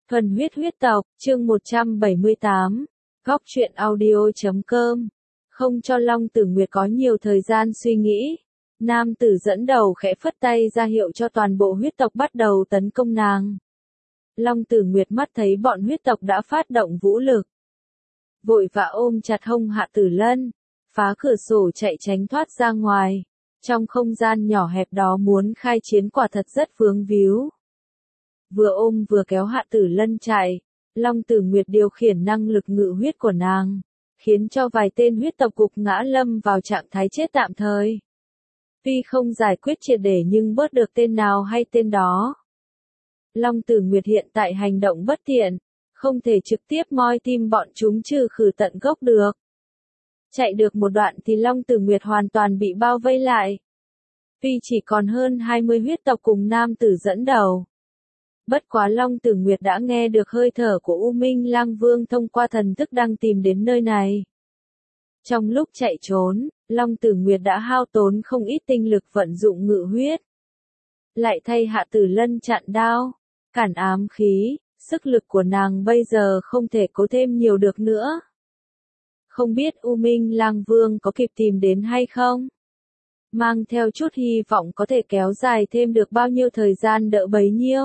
Thuần huyết huyết tộc, chương 178, góc truyện audio.com. Không cho Long Tử Nguyệt có nhiều thời gian suy nghĩ. Nam tử dẫn đầu khẽ phất tay ra hiệu cho toàn bộ huyết tộc bắt đầu tấn công nàng. Long Tử Nguyệt mắt thấy bọn huyết tộc đã phát động vũ lực. Vội vã ôm chặt hông Hạ Tử Lân, phá cửa sổ chạy tránh thoát ra ngoài. Trong không gian nhỏ hẹp đó muốn khai chiến quả thật rất vướng víu. Vừa ôm vừa kéo Hạ Tử Lân chạy, Long Tử Nguyệt điều khiển năng lực ngự huyết của nàng, khiến cho vài tên huyết tộc cục ngã lâm vào trạng thái chết tạm thời. Tuy không giải quyết triệt để nhưng bớt được tên nào hay tên đó. Long Tử Nguyệt hiện tại hành động bất tiện, không thể trực tiếp moi tim bọn chúng trừ khử tận gốc được. Chạy được một đoạn thì Long Tử Nguyệt hoàn toàn bị bao vây lại. Tuy chỉ còn hơn 20 huyết tộc cùng nam tử dẫn đầu. Bất quá Long Tử Nguyệt đã nghe được hơi thở của U Minh Lang Vương thông qua thần thức đang tìm đến nơi này. Trong lúc chạy trốn, Long Tử Nguyệt đã hao tốn không ít tinh lực vận dụng ngự huyết. Lại thay Hạ Tử Lân chặn đao, cản ám khí, sức lực của nàng bây giờ không thể cố thêm nhiều được nữa. Không biết U Minh Lang Vương có kịp tìm đến hay không? Mang theo chút hy vọng có thể kéo dài thêm được bao nhiêu thời gian đỡ bấy nhiêu.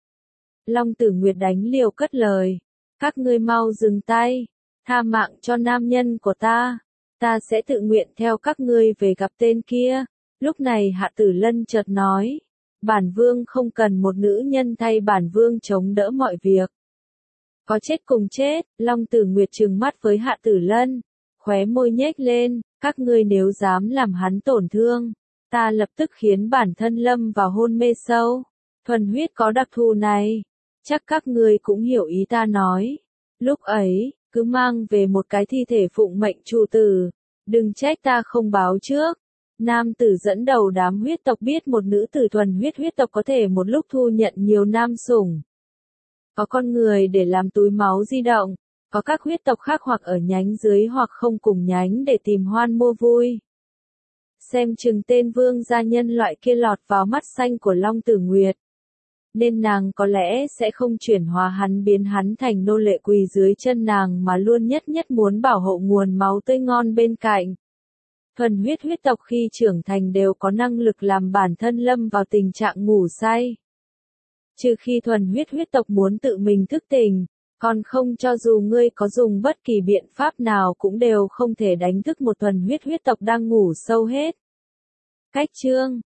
Long Tử Nguyệt đánh liều cất lời. Các ngươi mau dừng tay. Tha mạng cho nam nhân của ta. Ta sẽ tự nguyện theo các ngươi về gặp tên kia. Lúc này Hạ Tử Lân chợt nói. Bản vương không cần một nữ nhân thay bản vương chống đỡ mọi việc. Có chết cùng chết. Long Tử Nguyệt trừng mắt với Hạ Tử Lân. Khóe môi nhếch lên. Các ngươi nếu dám làm hắn tổn thương, ta lập tức khiến bản thân lâm vào hôn mê sâu. Thuần huyết có đặc thù này. Chắc các ngươi cũng hiểu ý ta nói. Lúc ấy, cứ mang về một cái thi thể phụng mệnh chủ tử. Đừng trách ta không báo trước. Nam tử dẫn đầu đám huyết tộc biết một nữ tử thuần huyết tộc có thể một lúc thu nhận nhiều nam sủng. Có con người để làm túi máu di động. Có các huyết tộc khác hoặc ở nhánh dưới hoặc không cùng nhánh để tìm hoan mua vui. Xem chừng tên vương gia nhân loại kia lọt vào mắt xanh của Long Tử Nguyệt. Nên nàng có lẽ sẽ không chuyển hóa hắn biến hắn thành nô lệ quỳ dưới chân nàng mà luôn nhất muốn bảo hộ nguồn máu tươi ngon bên cạnh. Thuần huyết tộc khi trưởng thành đều có năng lực làm bản thân lâm vào tình trạng ngủ say. Trừ khi thuần huyết tộc muốn tự mình thức tỉnh, còn không cho dù ngươi có dùng bất kỳ biện pháp nào cũng đều không thể đánh thức một thuần huyết tộc đang ngủ sâu hết. Cách chương